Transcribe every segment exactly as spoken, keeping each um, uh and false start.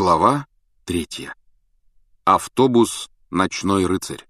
Глава третья. Автобус «Ночной рыцарь».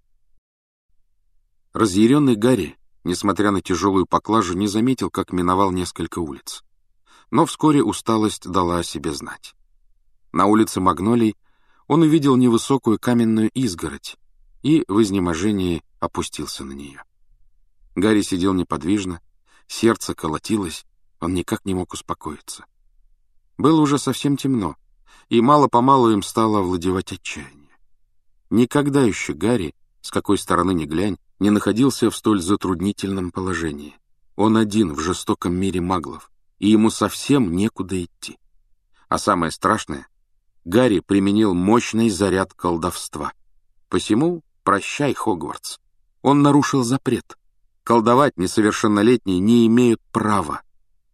Разъяренный Гарри, несмотря на тяжелую поклажу, не заметил, как миновал несколько улиц. Но вскоре усталость дала о себе знать. На улице Магнолий он увидел невысокую каменную изгородь и в изнеможении опустился на нее. Гарри сидел неподвижно, сердце колотилось, он никак не мог успокоиться. Было уже совсем темно, и мало-помалу им стало овладевать отчаяние. Никогда еще Гарри, с какой стороны ни глянь, не находился в столь затруднительном положении. Он один в жестоком мире маглов, и ему совсем некуда идти. А самое страшное, Гарри применил мощный заряд колдовства. Посему прощай, Хогвартс. Он нарушил запрет. Колдовать несовершеннолетние не имеют права.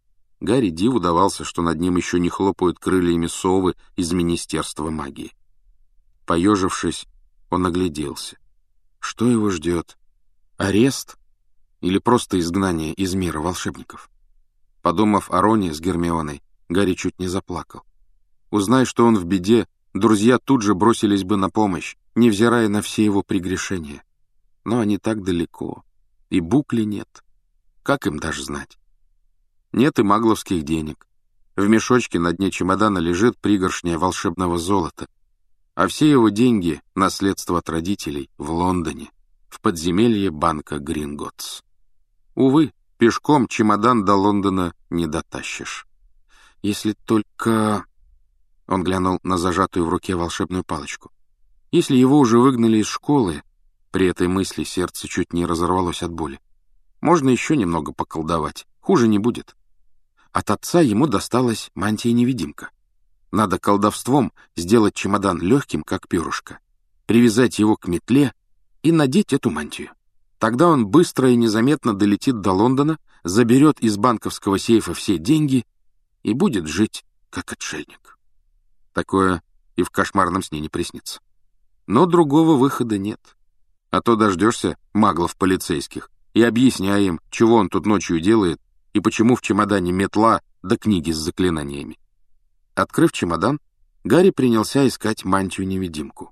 Гарри диву давался, что над ним еще не хлопают крыльями совы из Министерства магии. Поежившись, он огляделся. Что его ждет? Арест? Или просто изгнание из мира волшебников? Подумав о Роне с Гермионой, Гарри чуть не заплакал. Узнай, что он в беде, друзья тут же бросились бы на помощь, невзирая на все его прегрешения. Но они так далеко, и букли нет. Как им даже знать? Нет и магловских денег. В мешочке на дне чемодана лежит пригоршня волшебного золота, а все его деньги — наследство от родителей в Лондоне, в подземелье банка Гринготтс. Увы, пешком чемодан до Лондона не дотащишь. Если только... Он глянул на зажатую в руке волшебную палочку. Если его уже выгнали из школы, при этой мысли сердце чуть не разорвалось от боли. Можно еще немного поколдовать, хуже не будет. От отца ему досталась мантия-невидимка. Надо колдовством сделать чемодан легким, как перышко, привязать его к метле и надеть эту мантию. Тогда он быстро и незаметно долетит до Лондона, заберет из банковского сейфа все деньги и будет жить, как отшельник. Такое и в кошмарном сне не приснится. Но другого выхода нет. А то дождешься маглов-полицейских и объясняй им, чего он тут ночью делает и почему в чемодане метла да книги с заклинаниями. Открыв чемодан, Гарри принялся искать мантию-невидимку.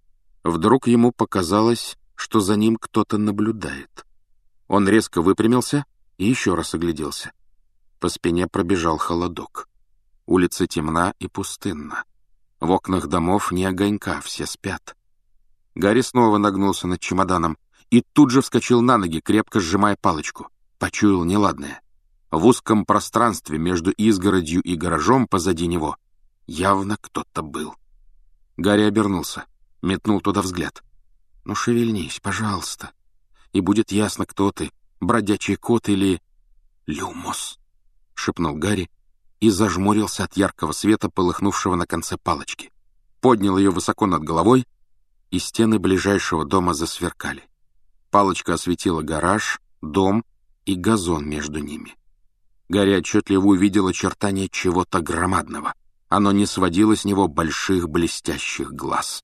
Вдруг ему показалось, что за ним кто-то наблюдает. Он резко выпрямился и еще раз огляделся. По спине пробежал холодок. Улица темна и пустынна. В окнах домов ни огонька, все спят. Гарри снова нагнулся над чемоданом и тут же вскочил на ноги, крепко сжимая палочку. Почуял неладное. В узком пространстве между изгородью и гаражом позади него явно кто-то был. Гарри обернулся, метнул туда взгляд. «Ну, шевельнись, пожалуйста, и будет ясно, кто ты, бродячий кот или... Люмос», — шепнул Гарри и зажмурился от яркого света, полыхнувшего на конце палочки. Поднял ее высоко над головой, и стены ближайшего дома засверкали. Палочка осветила гараж, дом и газон между ними. Гарри отчетливо увидел очертания чего-то громадного. Оно не сводило с него больших блестящих глаз.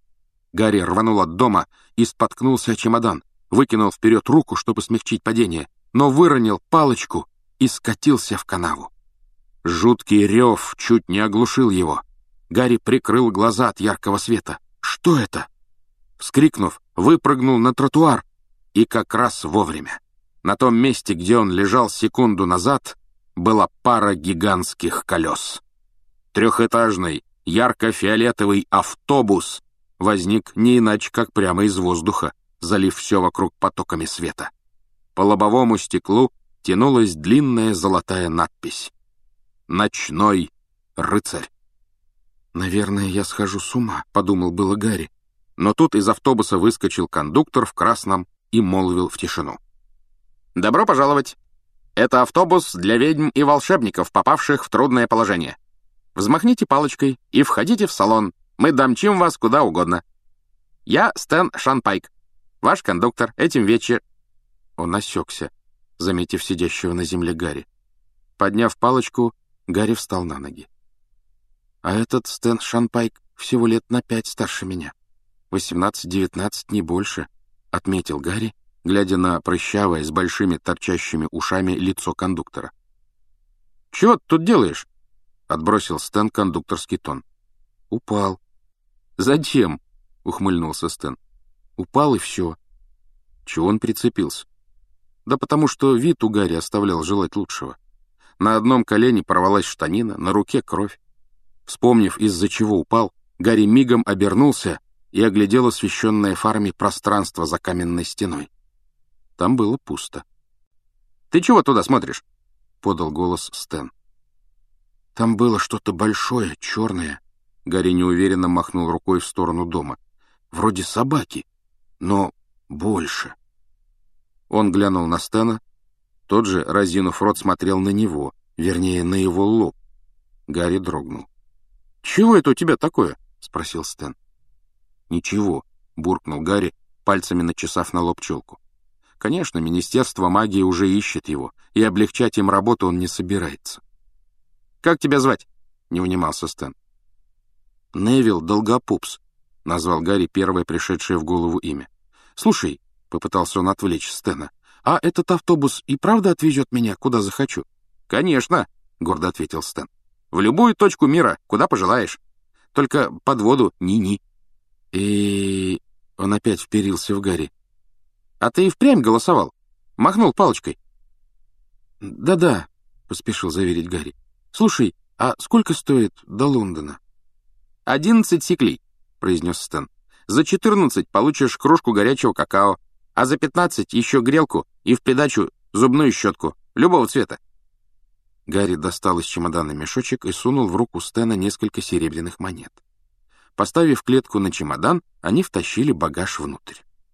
Гарри рванул от дома и споткнулся о чемодан, выкинул вперед руку, чтобы смягчить падение, но выронил палочку и скатился в канаву. Жуткий рев чуть не оглушил его. Гарри прикрыл глаза от яркого света. «Что это?» Вскрикнув, выпрыгнул на тротуар и как раз вовремя. На том месте, где он лежал секунду назад, была пара гигантских колес. Трехэтажный, ярко-фиолетовый автобус возник не иначе, как прямо из воздуха, залив все вокруг потоками света. По лобовому стеклу тянулась длинная золотая надпись «Ночной рыцарь». «Наверное, я схожу с ума», — подумал было Гарри. Но тут из автобуса выскочил кондуктор в красном и молвил в тишину. «Добро пожаловать! Это автобус для ведьм и волшебников, попавших в трудное положение. Взмахните палочкой и входите в салон. Мы домчим вас куда угодно. Я Стэн Шанпайк, ваш кондуктор этим вечером...» Он осекся, заметив сидящего на земле Гарри. Подняв палочку, Гарри встал на ноги. «А этот Стэн Шанпайк всего лет на пять старше меня. Восемнадцать-девятнадцать, не больше», — отметил Гарри, глядя на прыщавое с большими торчащими ушами лицо кондуктора. «Чего ты тут делаешь?» — отбросил Стэн кондукторский тон. Упал. Зачем? Ухмыльнулся Стэн. Упал и все. Чего он прицепился? Да потому что вид у Гарри оставлял желать лучшего. На одном колене порвалась штанина, на руке кровь. Вспомнив, из-за чего упал, Гарри мигом обернулся и оглядел освещенное фарами пространство за каменной стеной. Там было пусто. «Ты чего туда смотришь?» — подал голос Стэн. «Там было что-то большое, черное». Гарри неуверенно махнул рукой в сторону дома. «Вроде собаки, но больше». Он глянул на Стэна. Тот же, разинув рот, смотрел на него, вернее, на его лоб. Гарри дрогнул. «Чего это у тебя такое?» — спросил Стэн. «Ничего», — буркнул Гарри, пальцами начесав на лоб челку. Конечно, Министерство магии уже ищет его, и облегчать им работу он не собирается. «Как тебя звать?» — не унимался Стэн. «Невилл Долгопупс», — назвал Гарри первое пришедшее в голову имя. «Слушай», — попытался он отвлечь Стэна, «а этот автобус и правда отвезет меня, куда захочу?» «Конечно», — гордо ответил Стэн. «В любую точку мира, куда пожелаешь. Только под воду ни-ни». И он опять вперился в Гарри. «А ты и впрямь голосовал? Махнул палочкой?» «Да-да», — поспешил заверить Гарри. «Слушай, а сколько стоит до Лондона?» «Одиннадцать сиклей», — произнес Стэн. «За четырнадцать получишь кружку горячего какао, а за пятнадцать еще грелку и в придачу зубную щетку, любого цвета». Гарри достал из чемодана мешочек и сунул в руку Стэна несколько серебряных монет. Поставив клетку на чемодан, они втащили багаж внутрь.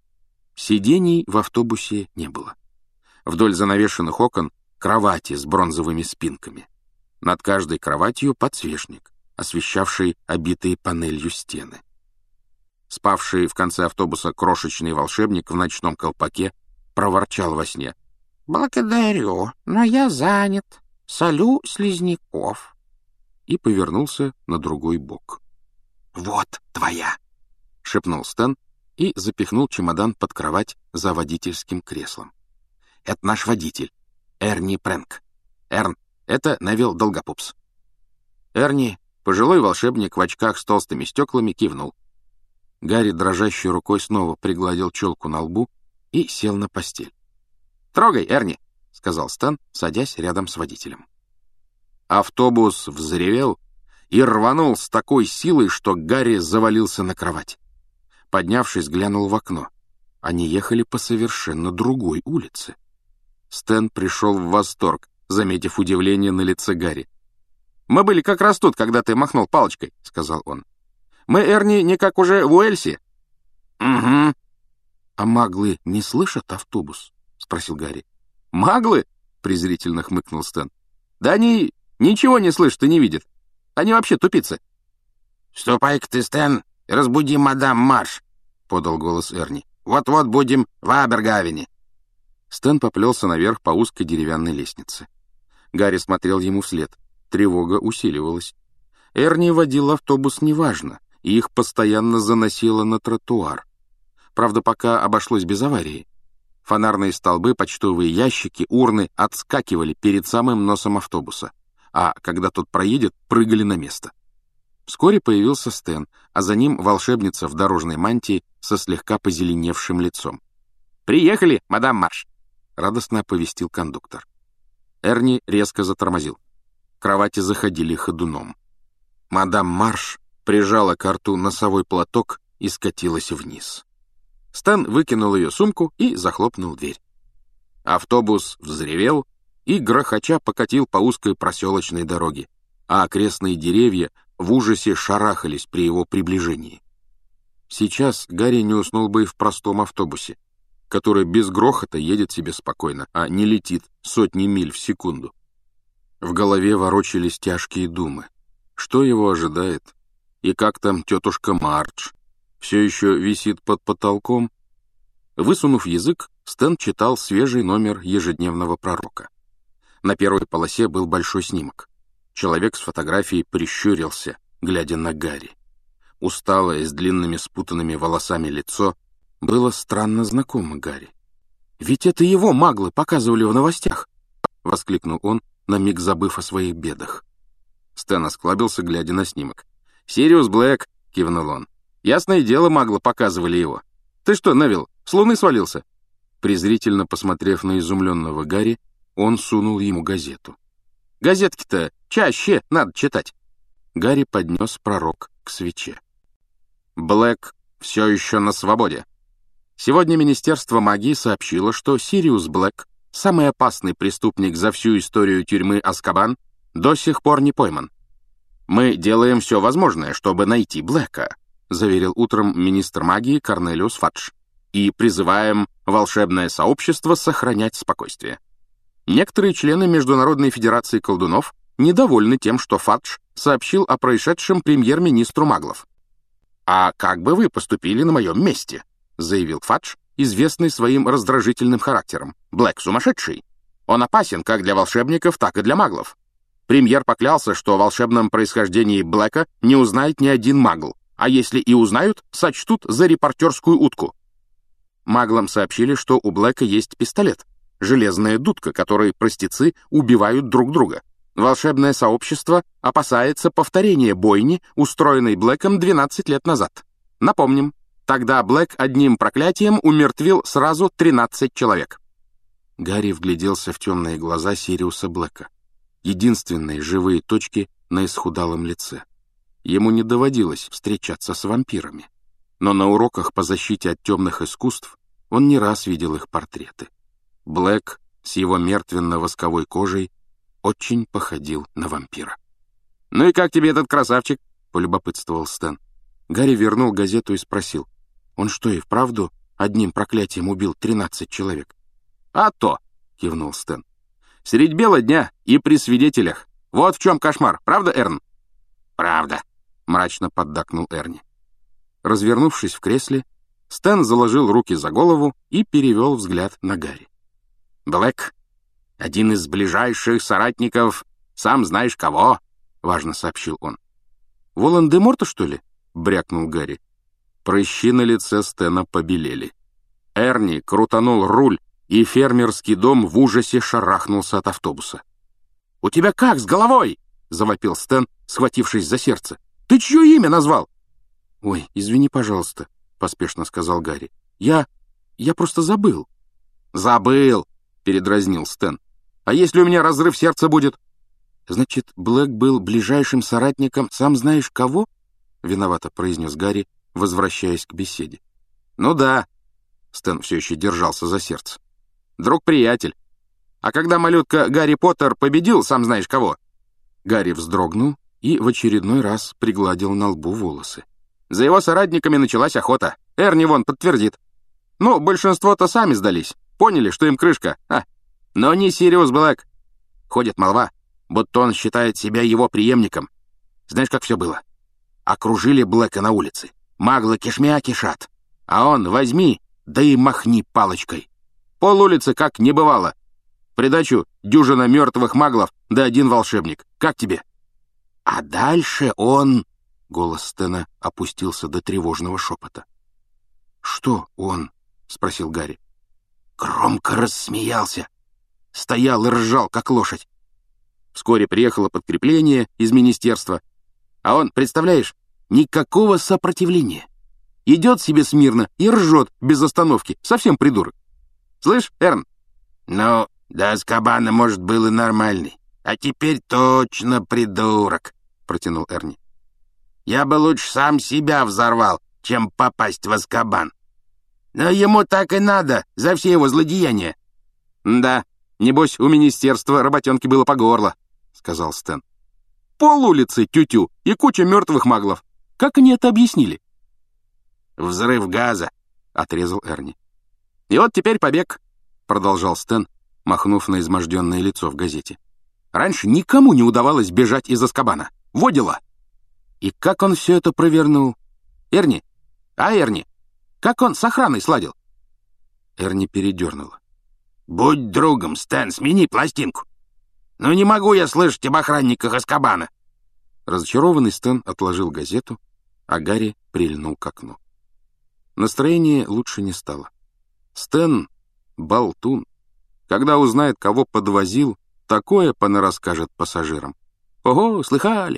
Сидений в автобусе не было. Вдоль занавешенных окон кровати с бронзовыми спинками. Над каждой кроватью подсвечник, освещавший обитые панелью стены. Спавший в конце автобуса крошечный волшебник в ночном колпаке проворчал во сне. «Благодарю, но я занят. Солю слизняков». И повернулся на другой бок. «Вот твоя!» — шепнул Стэн и запихнул чемодан под кровать за водительским креслом. «Это наш водитель, Эрни Прэнк. Эрн, это Невилл Долгопупс». Эрни, пожилой волшебник в очках с толстыми стеклами, кивнул. Гарри дрожащей рукой снова пригладил челку на лбу и сел на постель. «Трогай, Эрни», — сказал Стэн, садясь рядом с водителем. Автобус взревел и рванул с такой силой, что Гарри завалился на кровать. Поднявшись, глянул в окно. Они ехали по совершенно другой улице. Стэн пришел в восторг, заметив удивление на лице Гарри. «Мы были как раз тут, когда ты махнул палочкой», — сказал он. «Мы, Эрни, не как уже в Уэльсе». «Угу». «А маглы не слышат автобус?» — спросил Гарри. «Маглы?» — презрительно хмыкнул Стэн. «Да они ничего не слышат и не видят. Они вообще тупицы». «Ступай-ка ты, Стэн, и разбуди мадам Марш», — подал голос Эрни. «Вот-вот будем в Абергавене». Стэн поплелся наверх по узкой деревянной лестнице. Гарри смотрел ему вслед. Тревога усиливалась. Эрни водил автобус неважно, и их постоянно заносило на тротуар. Правда, пока обошлось без аварии. Фонарные столбы, почтовые ящики, урны отскакивали перед самым носом автобуса, а когда тот проедет, прыгали на место. Вскоре появился Стэн, а за ним волшебница в дорожной мантии со слегка позеленевшим лицом. «Приехали, мадам Марш!» — радостно оповестил кондуктор. Эрни резко затормозил. Кровати заходили ходуном. Мадам Марш прижала к рту носовой платок и скатилась вниз. Стэн выкинул ее сумку и захлопнул дверь. Автобус взревел и, грохоча, покатил по узкой проселочной дороге, а окрестные деревья в ужасе шарахались при его приближении. Сейчас Гарри не уснул бы и в простом автобусе, который без грохота едет себе спокойно, а не летит сотни миль в секунду. В голове ворочались тяжкие думы. Что его ожидает? И как там тетушка Мардж? Все еще висит под потолком? Высунув язык, Стэн читал свежий номер ежедневного пророка. На первой полосе был большой снимок. Человек с фотографией прищурился, глядя на Гарри. Усталое, с длинными спутанными волосами лицо было странно знакомо Гарри. «Ведь это его маглы показывали в новостях!» — воскликнул он, на миг забыв о своих бедах. Стэн осклабился, глядя на снимок. «Сириус Блэк», — кивнул он. «Ясное дело, магло показывали его. Ты что, Невилл, с луны свалился?» Презрительно посмотрев на изумленного Гарри, он сунул ему газету. «Газетки-то чаще надо читать». Гарри поднес пророк к свече. «Блэк все еще на свободе. Сегодня Министерство магии сообщило, что Сириус Блэк, самый опасный преступник за всю историю тюрьмы Азкабан, до сих пор не пойман. Мы делаем все возможное, чтобы найти Блэка», заверил утром министр магии Корнелиус Фадж, «и призываем волшебное сообщество сохранять спокойствие. Некоторые члены Международной федерации колдунов недовольны тем, что Фадж сообщил о происшедшем премьер-министру маглов. «А как бы вы поступили на моем месте?» — заявил Фадж, известный своим раздражительным характером. «Блэк сумасшедший. Он опасен как для волшебников, так и для маглов. Премьер поклялся, что о волшебном происхождении Блэка не узнает ни один магл, а если и узнают, сочтут за репортерскую утку. Маглам сообщили, что у Блэка есть пистолет, железная дудка, которой простецы убивают друг друга. Волшебное сообщество опасается повторения бойни, устроенной Блэком двенадцать лет назад. Напомним, тогда Блэк одним проклятием умертвил сразу тринадцать человек». Гарри вгляделся в темные глаза Сириуса Блэка, единственные живые точки на исхудалом лице. Ему не доводилось встречаться с вампирами, но на уроках по защите от темных искусств он не раз видел их портреты. Блэк с его мертвенно-восковой кожей очень походил на вампира. «Ну и как тебе этот красавчик?» — полюбопытствовал Стэн. Гарри вернул газету и спросил: «Он что, и вправду одним проклятием убил тринадцать человек?» «А то!» — кивнул Стэн. «Средь бела дня и при свидетелях. Вот в чем кошмар, правда, Эрн?» «Правда», — мрачно поддакнул Эрни. Развернувшись в кресле, Стэн заложил руки за голову и перевел взгляд на Гарри. «Блэк — один из ближайших соратников, сам знаешь кого», — важно сообщил он. «Волан-де-Морта, что ли?» — брякнул Гарри. Прыщи на лице Стэна побелели. Эрни крутанул руль, и фермерский дом в ужасе шарахнулся от автобуса. «У тебя как с головой?» — завопил Стэн, схватившись за сердце. «Ты чье имя назвал?» «Ой, извини, пожалуйста», — поспешно сказал Гарри. «Я... я просто забыл». «Забыл», — передразнил Стэн. «А если у меня разрыв сердца будет?» «Значит, Блэк был ближайшим соратником, сам знаешь кого?» — виновато произнес Гарри, возвращаясь к беседе. «Ну да», — Стэн все еще держался за сердце. «Друг-приятель. А когда малютка Гарри Поттер победил, сам знаешь кого?» Гарри вздрогнул и в очередной раз пригладил на лбу волосы. «За его соратниками началась охота. Эрни вон подтвердит. Ну, большинство-то сами сдались. Поняли, что им крышка. А, но не Сириус Блэк. Ходит молва, будто он считает себя его преемником. Знаешь, как все было? Окружили Блэка на улице. Маглы кишмя кишат. А он возьми, да и махни палочкой. Пол улицы как не бывало. В придачу дюжина мертвых маглов, да один волшебник. Как тебе?» «А дальше он...» Голос Стэна опустился до тревожного шепота. «Что он?» — спросил Гарри. Громко рассмеялся. Стоял и ржал, как лошадь. Вскоре приехало подкрепление из министерства. А он, представляешь, никакого сопротивления. Идет себе смирно и ржет без остановки. Совсем придурок. Слышь, Эрн? Ну, до Азкабана, может, был и нормальный. А теперь точно придурок, протянул Эрни. Я бы лучше сам себя взорвал, чем попасть в Азкабан. Но ему так и надо за все его злодеяния. Да, небось, у министерства работенки было по горло, сказал Стэн. Пол улицы тю-тю и куча мертвых маглов. Как они это объяснили? Взрыв газа, отрезал Эрни. И вот теперь побег, продолжал Стэн, махнув на изможденное лицо в газете. Раньше никому не удавалось бежать из Азкабана. Во дела. И как он все это провернул? Эрни? А, Эрни? Как он с охраной сладил? Эрни передернула. Будь другом, Стэн, смени пластинку. Ну не могу я слышать об охранниках Азкабана. Разочарованный Стэн отложил газету, а Гарри прильнул к окну. Настроение лучше не стало. Стэн — болтун. Когда узнает, кого подвозил, такое понарасскажет пассажирам. Ого, слыхали?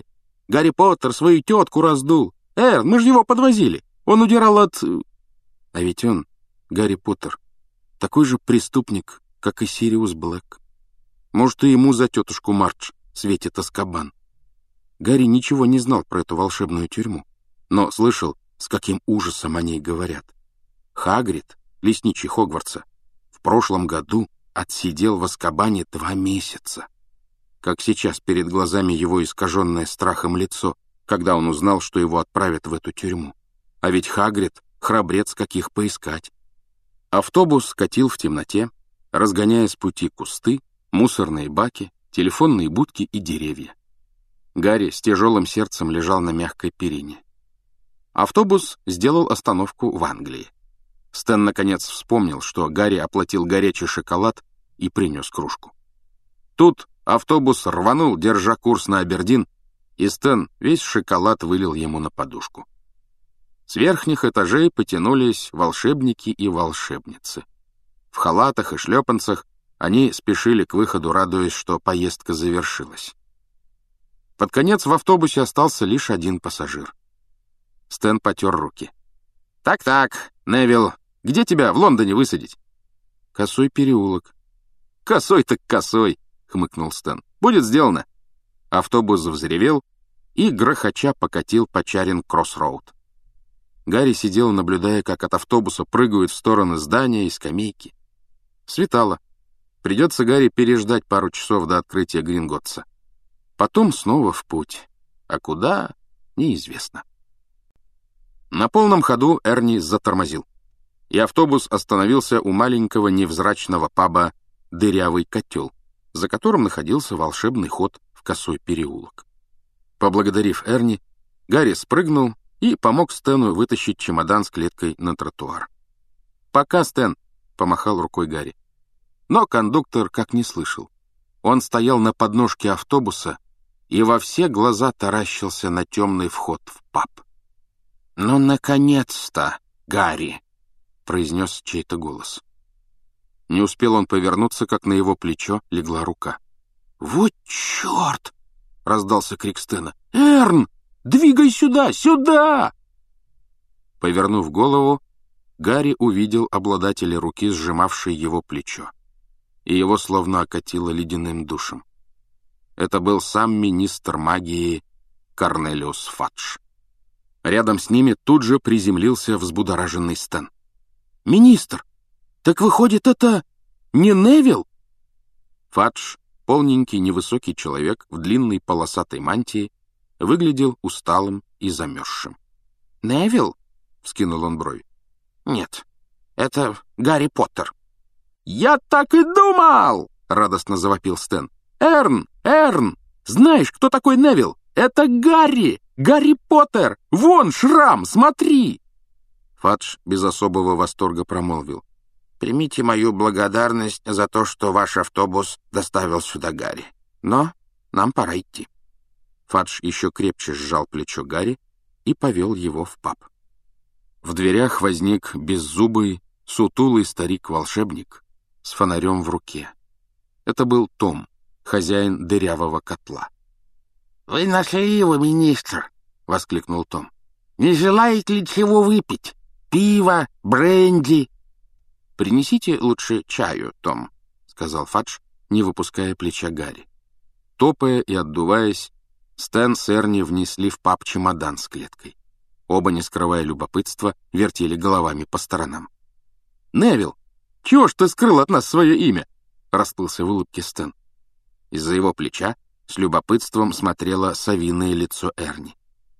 Гарри Поттер свою тетку раздул. Эрн, мы же его подвозили. Он удирал от... А ведь он, Гарри Поттер, такой же преступник, как и Сириус Блэк. Может, и ему за тетушку Мардж светит Азкабан. Гарри ничего не знал про эту волшебную тюрьму, но слышал, с каким ужасом о ней говорят. Хагрид, лесничий Хогвартса, в прошлом году отсидел в Азкабане два месяца. Как сейчас перед глазами его искаженное страхом лицо, когда он узнал, что его отправят в эту тюрьму. А ведь Хагрид — храбрец, каких поискать. Автобус катил в темноте, разгоняя с пути кусты, мусорные баки, телефонные будки и деревья. Гарри с тяжелым сердцем лежал на мягкой перине. Автобус сделал остановку в Англии. Стэн наконец вспомнил, что Гарри оплатил горячий шоколад и принес кружку. Тут автобус рванул, держа курс на Абердин, и Стэн весь шоколад вылил ему на подушку. С верхних этажей потянулись волшебники и волшебницы. В халатах и шлепанцах они спешили к выходу, радуясь, что поездка завершилась. Под конец в автобусе остался лишь один пассажир. Стэн потер руки. «Так-так, Невилл, где тебя в Лондоне высадить?» «Косой переулок». «Косой так косой», — хмыкнул Стэн. «Будет сделано». Автобус взревел и, грохоча, покатил по Чаринг-Кросс-Роуд. Гарри сидел, наблюдая, как от автобуса прыгают в стороны здания и скамейки. Светало. Придется Гарри переждать пару часов до открытия Гринготтса. Потом снова в путь. А куда — неизвестно. На полном ходу Эрни затормозил, и автобус остановился у маленького невзрачного паба «Дырявый котел», за которым находился волшебный ход в косой переулок. Поблагодарив Эрни, Гарри спрыгнул и помог Стэну вытащить чемодан с клеткой на тротуар. «Пока, Стэн», — помахал рукой Гарри. Но кондуктор как не слышал. Он стоял на подножке автобуса и во все глаза таращился на темный вход в паб. «Ну, наконец-то, Гарри!» — произнес чей-то голос. Не успел он повернуться, как на его плечо легла рука. «Вот черт!» — раздался крик Стэна. «Эрн! Двигай сюда! Сюда!» Повернув голову, Гарри увидел обладателя руки, сжимавшей его плечо, и его словно окатило ледяным душем. Это был сам министр магии Корнелиус Фадж. Рядом с ними тут же приземлился взбудораженный Стэн. «Министр, так выходит, это не Невилл?» Фадж, полненький невысокий человек в длинной полосатой мантии, выглядел усталым и замерзшим. «Невилл?» — вскинул он брови. «Нет, это Гарри Поттер». «Я так и думал!» — радостно завопил Стэн. «Эрн! Эрн! Знаешь, кто такой Невилл? Это Гарри! Гарри Поттер! Вон шрам, смотри!» Фадж без особого восторга промолвил. «Примите мою благодарность за то, что ваш автобус доставил сюда Гарри. Но нам пора идти». Фадж еще крепче сжал плечо Гарри и повел его в паб. В дверях возник беззубый, сутулый старик-волшебник с фонарем в руке. Это был Том, хозяин дырявого котла. «Вы нашли его, министр!» — воскликнул Том. «Не желаете ли чего выпить? Пиво, бренди?» «Принесите лучше чаю, Том», — сказал Фадж, не выпуская плеча Гарри. Топая и отдуваясь, Стэн с Эрни внесли в паб чемодан с клеткой. Оба, не скрывая любопытства, вертели головами по сторонам. «Невилл, чего ж ты скрыл от нас свое имя?» — расплылся в улыбке Стэн. Из-за его плеча с любопытством смотрело совиное лицо Эрни.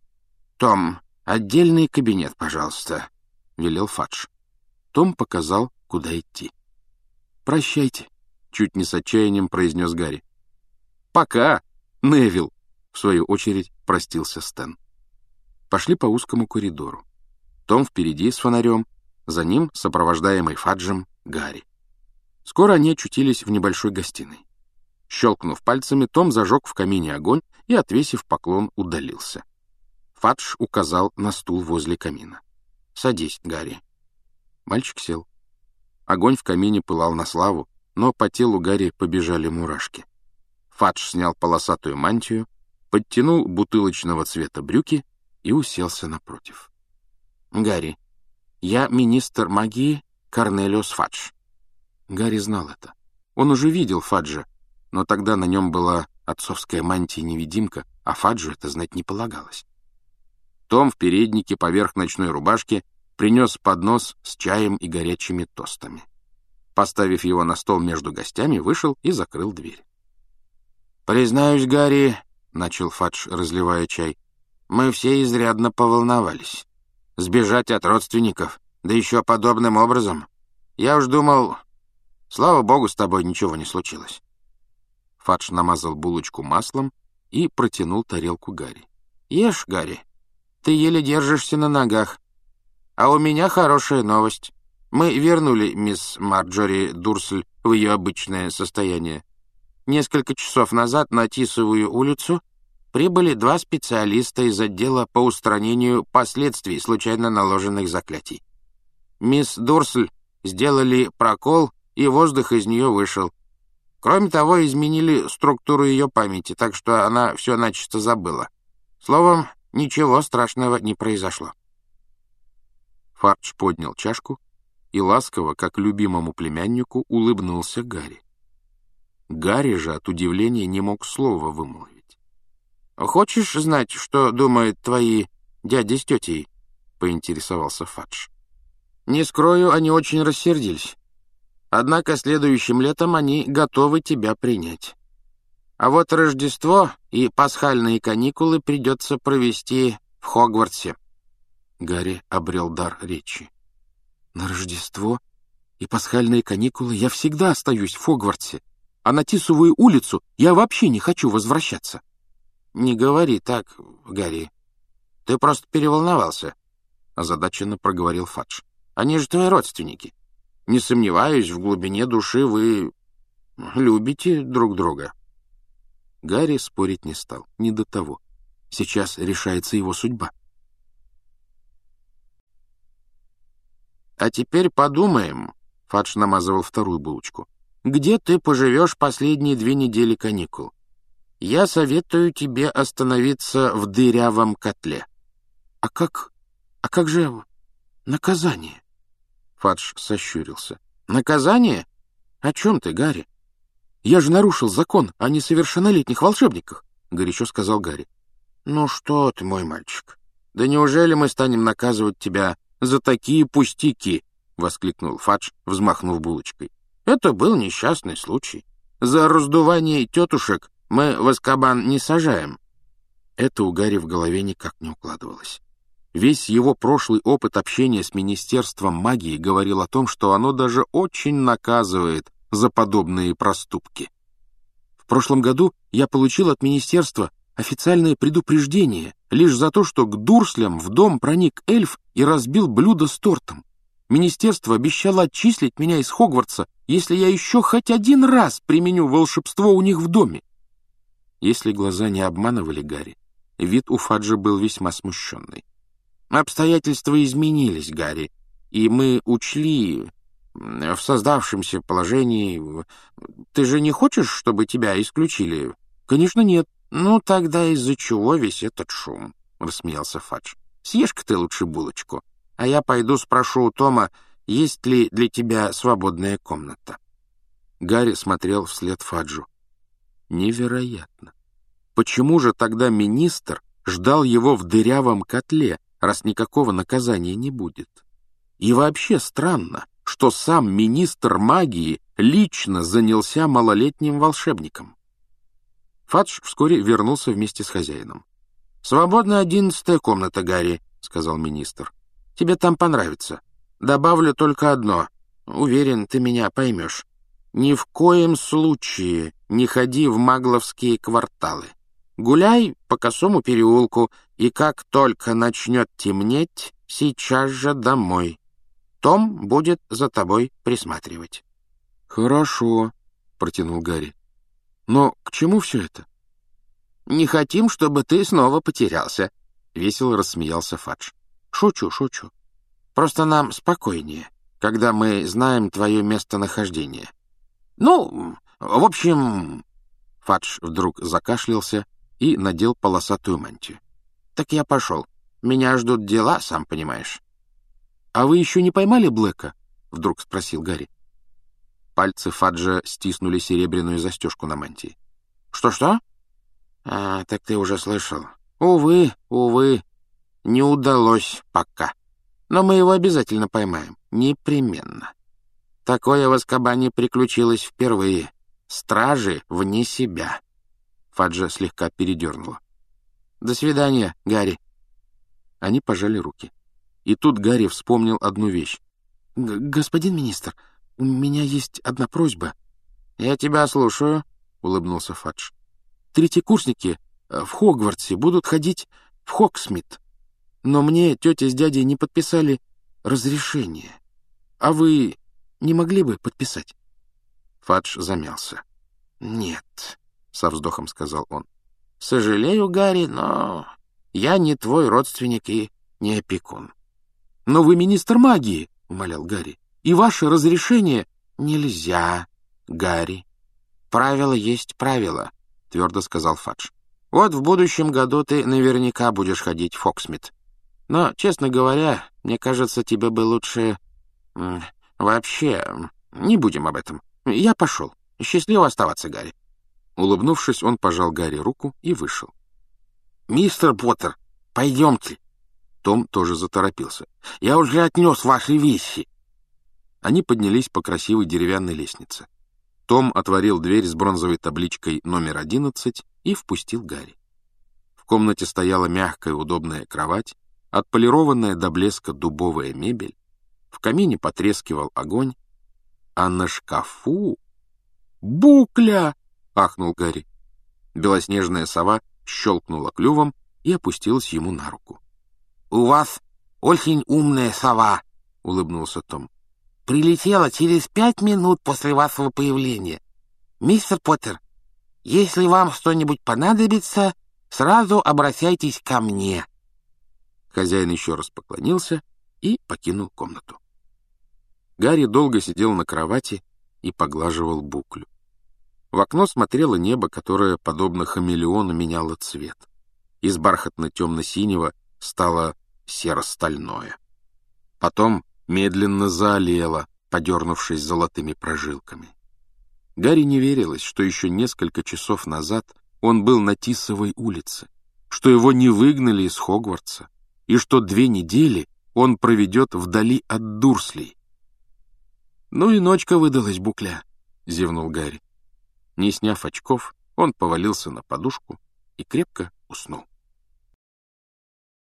«Том, отдельный кабинет, пожалуйста», — велел Фадж. Том показал, куда идти. «Прощайте», — чуть не с отчаянием произнес Гарри. «Пока, Невилл», — в свою очередь простился Стэн. Пошли по узкому коридору. Том впереди с фонарем, за ним, сопровождаемый Фаджем, Гарри. Скоро они очутились в небольшой гостиной. Щелкнув пальцами, Том зажег в камине огонь и, отвесив поклон, удалился. Фадж указал на стул возле камина. «Садись, Гарри». Мальчик сел. Огонь в камине пылал на славу, но по телу Гарри побежали мурашки. Фадж снял полосатую мантию подтянул бутылочного цвета брюки и уселся напротив. «Гарри, я министр магии Корнелиус Фадж». Гарри знал это. Он уже видел Фаджа, но тогда на нем была отцовская мантия-невидимка, а Фаджу это знать не полагалось. Том в переднике поверх ночной рубашки принес поднос с чаем и горячими тостами. Поставив его на стол между гостями, вышел и закрыл дверь. «Признаюсь, Гарри, — начал Фадж, разливая чай, — мы все изрядно поволновались. Сбежать от родственников, да еще подобным образом. Я уж думал, слава богу, с тобой ничего не случилось». Фадж намазал булочку маслом и протянул тарелку Гарри. «Ешь, Гарри, ты еле держишься на ногах. А у меня хорошая новость. Мы вернули мисс Марджори Дурсль в ее обычное состояние. Несколько часов назад на Тисовую улицу прибыли два специалиста из отдела по устранению последствий случайно наложенных заклятий. Мисс Дурсль сделали прокол, и воздух из нее вышел. Кроме того, изменили структуру ее памяти, так что она все начисто забыла. Словом, ничего страшного не произошло». Фадж поднял чашку и ласково, как любимому племяннику, улыбнулся Гарри. Гарри же от удивления не мог слова вымолвить. «Хочешь знать, что думают твои дядя с тетей?» — поинтересовался Фадж. «Не скрою, они очень рассердились. Однако следующим летом они готовы тебя принять. А вот Рождество и пасхальные каникулы придется провести в Хогвартсе». Гарри обрел дар речи. «На Рождество и пасхальные каникулы я всегда остаюсь в Хогвартсе, а на Тисовую улицу я вообще не хочу возвращаться». «Не говори так, Гарри. Ты просто переволновался», — озадаченно проговорил Фадж. «Они же твои родственники. Не сомневаюсь, в глубине души вы любите друг друга». Гарри спорить не стал, не до того. Сейчас решается его судьба. «А теперь подумаем», — Фадж намазывал вторую булочку, «где ты поживешь последние две недели каникул? Я советую тебе остановиться в дырявом котле». «А как... а как же наказание?» Фадж сощурился. «Наказание? О чем ты, Гарри?» «Я же нарушил закон о несовершеннолетних волшебниках», — горячо сказал Гарри. «Ну что ты, мой мальчик, да неужели мы станем наказывать тебя за такие пустяки?» — воскликнул Фадж, взмахнув булочкой. «Это был несчастный случай. За раздувание тетушек мы в Азкабан не сажаем». Это у Гарри в голове никак не укладывалось. Весь его прошлый опыт общения с Министерством магии говорил о том, что оно даже очень наказывает за подобные проступки. В прошлом году я получил от Министерства официальное предупреждение лишь за то, что к Дурслям в дом проник эльф и разбил блюдо с тортом. Министерство обещало отчислить меня из Хогвартса, если я еще хоть один раз применю волшебство у них в доме. Если глаза не обманывали Гарри, вид у Фаджа был весьма смущенный. «Обстоятельства изменились, Гарри, и мы учли в создавшемся положении... Ты же не хочешь, чтобы тебя исключили?» «Конечно, нет». «Ну, тогда из-за чего весь этот шум?» — рассмеялся Фадж. «Съешь-ка ты лучше булочку, а я пойду спрошу у Тома, есть ли для тебя свободная комната». Гарри смотрел вслед Фаджу. Невероятно. Почему же тогда министр ждал его в дырявом котле, раз никакого наказания не будет? И вообще странно, что сам министр магии лично занялся малолетним волшебником. Фадж вскоре вернулся вместе с хозяином. «Свободна одиннадцатая комната, Гарри», — сказал министр. «Тебе там понравится. Добавлю только одно. Уверен, ты меня поймешь. Ни в коем случае не ходи в магловские кварталы. Гуляй по косому переулку, и как только начнет темнеть, сейчас же домой. Том будет за тобой присматривать». «Хорошо», — протянул Гарри. «Но к чему все это?» «Не хотим, чтобы ты снова потерялся», — весело рассмеялся Фадж. «Шучу, шучу. Просто нам спокойнее, когда мы знаем твое местонахождение. Ну, в общем...» Фадж вдруг закашлялся и надел полосатую мантию. «Так я пошел. Меня ждут дела, сам понимаешь». «А вы еще не поймали Блэка?» — вдруг спросил Гарри. Пальцы Фаджа стиснули серебряную застежку на мантии. «Что-что? А, так ты уже слышал. Увы, увы, не удалось пока. Но мы его обязательно поймаем. Непременно. Такое в Азкабане приключилось впервые. Стражи вне себя». Фаджа слегка передернула. «До свидания, Гарри». Они пожали руки. И тут Гарри вспомнил одну вещь. «Господин министр, у меня есть одна просьба». «Я тебя слушаю», — улыбнулся Фадж. «Третьекурсники в Хогвартсе будут ходить в Хогсмит, но мне тетя с дядей не подписали разрешение. А вы не могли бы подписать?» Фадж замялся. «Нет», — со вздохом сказал он. «Сожалею, Гарри, но я не твой родственник и не опекун». «Но вы министр магии», — умолял Гарри, — «и ваше разрешение...» «Нельзя, Гарри. Правило есть правило», — твердо сказал Фадж. «Вот в будущем году ты наверняка будешь ходить в Хогсмит. Но, честно говоря, мне кажется, тебе бы лучше... Вообще, не будем об этом. Я пошел. Счастливо оставаться, Гарри». Улыбнувшись, он пожал Гарри руку и вышел. «Мистер Поттер, пойдемте». Том тоже заторопился. «Я уже отнес ваши вещи». Они поднялись по красивой деревянной лестнице. Том отворил дверь с бронзовой табличкой номер одиннадцать и впустил Гарри. В комнате стояла мягкая удобная кровать, отполированная до блеска дубовая мебель, в камине потрескивал огонь, а на шкафу... «Букля!» — ахнул Гарри. Белоснежная сова щелкнула клювом и опустилась ему на руку. «У вас очень умная сова», — улыбнулся Том. «Прилетела через пять минут после вашего появления. Мистер Поттер, если вам что-нибудь понадобится, сразу обращайтесь ко мне». Хозяин еще раз поклонился и покинул комнату. Гарри долго сидел на кровати и поглаживал буклю. В окно смотрело небо, которое, подобно хамелеону, меняло цвет. Из бархатно-темно-синего стало серо-стальное. Потом медленно заолело, подернувшись золотыми прожилками. Гарри не верилось, что еще несколько часов назад он был на Тисовой улице, что его не выгнали из Хогвартса, и что две недели он проведет вдали от Дурслей. «Ну и ночка выдалась, Букля», — зевнул Гарри. Не сняв очков, он повалился на подушку и крепко уснул.